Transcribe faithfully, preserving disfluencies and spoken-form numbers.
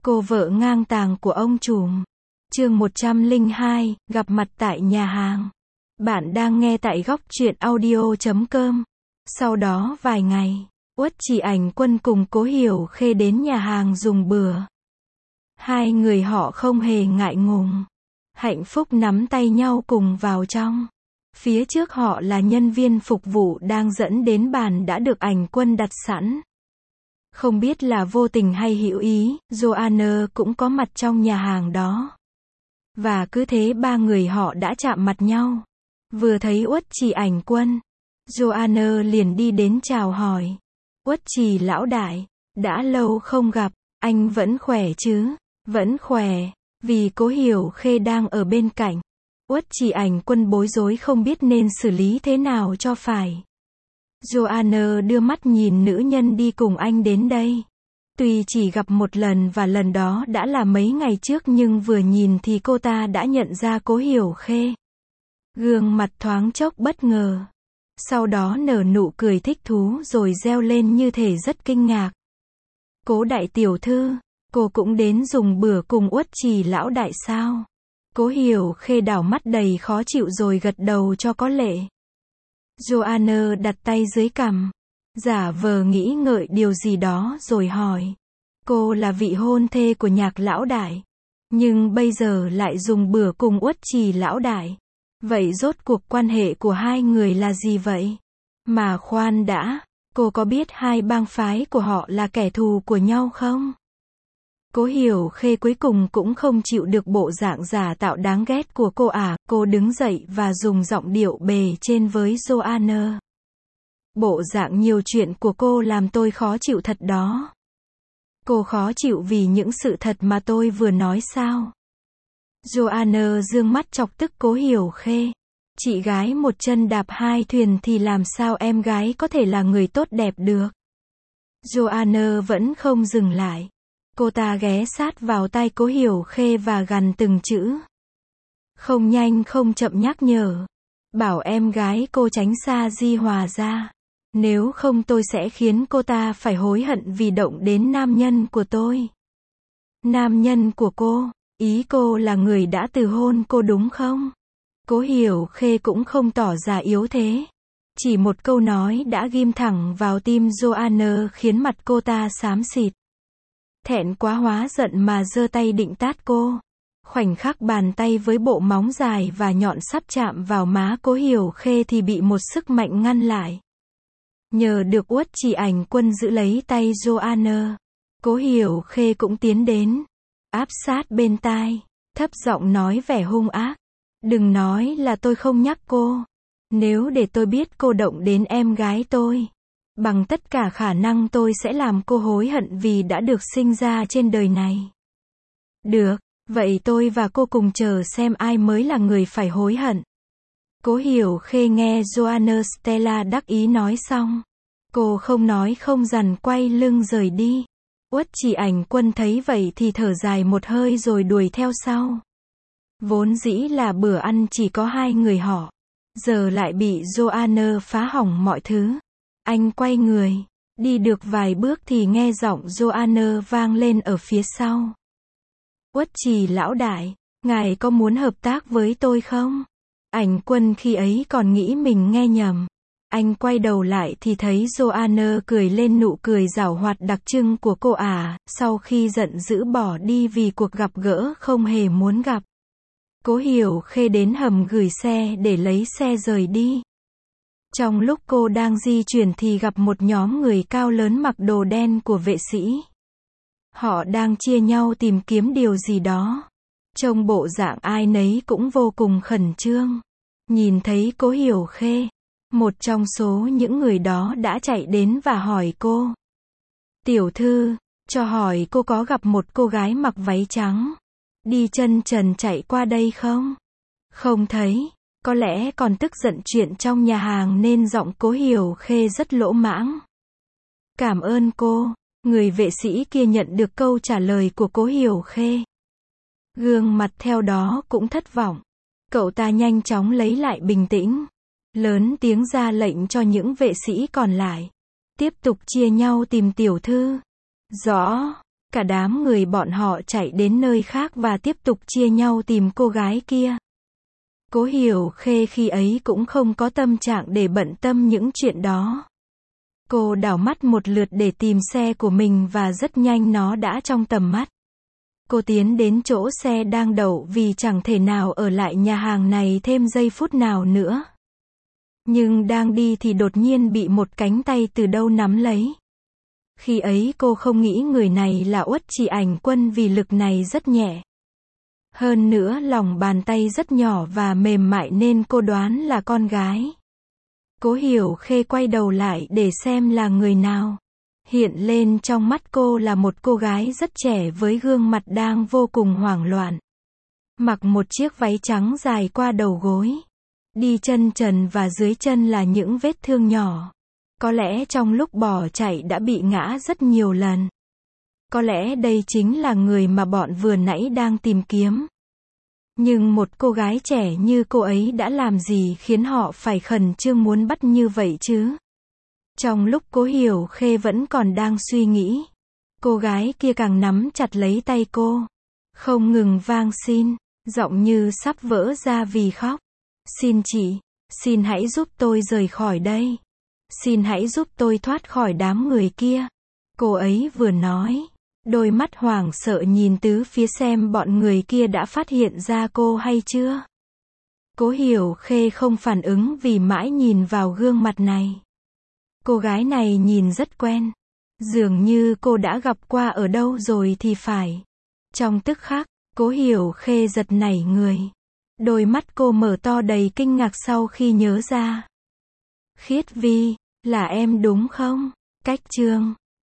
Cô vợ ngang tàng của ông trùm. Chương một trăm lẻ hai, gặp mặt tại nhà hàng. Bạn đang nghe tại góc truyện audio chấm com. Sau đó vài ngày, Uất Chỉ Ảnh Quân cùng Cố Hiểu Khê đến nhà hàng dùng bữa. Hai người họ không hề ngại ngùng, hạnh phúc nắm tay nhau cùng vào trong. Phía trước họ là nhân viên phục vụ đang dẫn đến bàn đã được Ảnh Quân đặt sẵn. Không biết là vô tình hay hữu ý, Joanna cũng có mặt trong nhà hàng đó. Và cứ thế ba người họ đã chạm mặt nhau. Vừa thấy Uất Chỉ Ảnh Quân, Joanna liền đi đến chào hỏi. Uất Chỉ lão đại, đã lâu không gặp, anh vẫn khỏe chứ? Vẫn khỏe, vì Cố Hiểu Khê đang ở bên cạnh. Uất Chỉ Ảnh Quân bối rối không biết nên xử lý thế nào cho phải. Joanna đưa mắt nhìn nữ nhân đi cùng anh đến đây. Tuy chỉ gặp một lần và lần đó đã là mấy ngày trước nhưng vừa nhìn thì cô ta đã nhận ra Cố Hiểu Khê. Gương mặt thoáng chốc bất ngờ. Sau đó nở nụ cười thích thú rồi reo lên như thể rất kinh ngạc. Cố đại tiểu thư, cô cũng đến dùng bữa cùng Uất Chỉ lão đại sao? Cố Hiểu Khê đảo mắt đầy khó chịu rồi gật đầu cho có lệ. Joanna đặt tay dưới cằm, giả vờ nghĩ ngợi điều gì đó rồi hỏi. Cô là vị hôn thê của Nhạc lão đại, nhưng bây giờ lại dùng bữa cùng Uất Chỉ lão đại. Vậy rốt cuộc quan hệ của hai người là gì vậy? Mà khoan đã, cô có biết hai bang phái của họ là kẻ thù của nhau không? Cố Hiểu Khê cuối cùng cũng không chịu được bộ dạng giả tạo đáng ghét của cô à, cô đứng dậy và dùng giọng điệu bề trên với Joanna. Bộ dạng nhiều chuyện của cô làm tôi khó chịu thật đó. Cô khó chịu vì những sự thật mà tôi vừa nói sao? Joanna dương mắt chọc tức Cố Hiểu Khê. Chị gái một chân đạp hai thuyền thì làm sao em gái có thể là người tốt đẹp được? Joanna vẫn không dừng lại. Cô ta ghé sát vào tai Cố Hiểu Khê và gằn từng chữ. Không nhanh không chậm nhắc nhở. Bảo em gái cô tránh xa Di Hòa ra. Nếu không tôi sẽ khiến cô ta phải hối hận vì động đến nam nhân của tôi. Nam nhân của cô? Ý cô là người đã từ hôn cô đúng không? Cố Hiểu Khê cũng không tỏ ra yếu thế. Chỉ một câu nói đã ghim thẳng vào tim Joanna khiến mặt cô ta xám xịt. Thẹn quá hóa giận mà giơ tay định tát cô. Khoảnh khắc bàn tay với bộ móng dài và nhọn sắp chạm vào má Cố Hiểu Khê thì bị một sức mạnh ngăn lại. Nhờ được Uất Chỉ Ảnh Quân giữ lấy tay Joanna, Cố Hiểu Khê cũng tiến đến, áp sát bên tai, thấp giọng nói vẻ hung ác. Đừng nói là tôi không nhắc cô. Nếu để tôi biết cô động đến em gái tôi, bằng tất cả khả năng tôi sẽ làm cô hối hận vì đã được sinh ra trên đời này. Được, vậy tôi và cô cùng chờ xem ai mới là người phải hối hận. Cố Hiểu Khê nghe Joanna Stella đắc ý nói xong. Cô không nói không rằng quay lưng rời đi. Uất Chỉ Ảnh Quân thấy vậy thì thở dài một hơi rồi đuổi theo sau. Vốn dĩ là bữa ăn chỉ có hai người họ. Giờ lại bị Joanna phá hỏng mọi thứ. Anh quay người, đi được vài bước thì nghe giọng Joanna vang lên ở phía sau. Uất Chỉ lão đại, ngài có muốn hợp tác với tôi không? Ảnh Quân khi ấy còn nghĩ mình nghe nhầm. Anh quay đầu lại thì thấy Joanna cười lên nụ cười giảo hoạt đặc trưng của cô à, sau khi giận dữ bỏ đi vì cuộc gặp gỡ không hề muốn gặp. Cố Hiểu Khê đến hầm gửi xe để lấy xe rời đi. Trong lúc cô đang di chuyển thì gặp một nhóm người cao lớn mặc đồ đen của vệ sĩ. Họ đang chia nhau tìm kiếm điều gì đó. Trông bộ dạng ai nấy cũng vô cùng khẩn trương. Nhìn thấy Cố Hiểu Khê, một trong số những người đó đã chạy đến và hỏi cô. Tiểu thư, cho hỏi cô có gặp một cô gái mặc váy trắng, đi chân trần chạy qua đây không? Không thấy, có lẽ còn tức giận chuyện trong nhà hàng nên giọng Cố Hiểu Khê rất lỗ mãng. Cảm ơn cô, người vệ sĩ kia nhận được câu trả lời của Cố Hiểu Khê. Gương mặt theo đó cũng thất vọng. Cậu ta nhanh chóng lấy lại bình tĩnh, lớn tiếng ra lệnh cho những vệ sĩ còn lại. Tiếp tục chia nhau tìm tiểu thư. Rõ. Cả đám người bọn họ chạy đến nơi khác và tiếp tục chia nhau tìm cô gái kia. Cố Hiểu Khê khi ấy cũng không có tâm trạng để bận tâm những chuyện đó. Cô đảo mắt một lượt để tìm xe của mình và rất nhanh nó đã trong tầm mắt. Cô tiến đến chỗ xe đang đậu vì chẳng thể nào ở lại nhà hàng này thêm giây phút nào nữa. Nhưng đang đi thì đột nhiên bị một cánh tay từ đâu nắm lấy. Khi ấy cô không nghĩ người này là Uất Chỉ Ảnh Quân vì lực này rất nhẹ. Hơn nữa lòng bàn tay rất nhỏ và mềm mại nên cô đoán là con gái. Cố Hiểu Khê quay đầu lại để xem là người nào. Hiện lên trong mắt cô là một cô gái rất trẻ với gương mặt đang vô cùng hoảng loạn. Mặc một chiếc váy trắng dài qua đầu gối. Đi chân trần và dưới chân là những vết thương nhỏ. Có lẽ trong lúc bỏ chạy đã bị ngã rất nhiều lần. Có lẽ đây chính là người mà bọn vừa nãy đang tìm kiếm. Nhưng một cô gái trẻ như cô ấy đã làm gì khiến họ phải khẩn trương muốn bắt như vậy chứ? Trong lúc Cố Hiểu Khê vẫn còn đang suy nghĩ, cô gái kia càng nắm chặt lấy tay cô. Không ngừng vang xin, giọng như sắp vỡ ra vì khóc. Xin chị, xin hãy giúp tôi rời khỏi đây. Xin hãy giúp tôi thoát khỏi đám người kia. Cô ấy vừa nói, đôi mắt hoảng sợ nhìn tứ phía xem bọn người kia đã phát hiện ra cô hay chưa. Cố Hiểu Khê không phản ứng vì mãi nhìn vào gương mặt này. Cô gái này nhìn rất quen. Dường như cô đã gặp qua ở đâu rồi thì phải. Trong tức khắc, Cố Hiểu Khê giật nảy người. Đôi mắt cô mở to đầy kinh ngạc sau khi nhớ ra. Khiết Vi, là em đúng không? Cách chương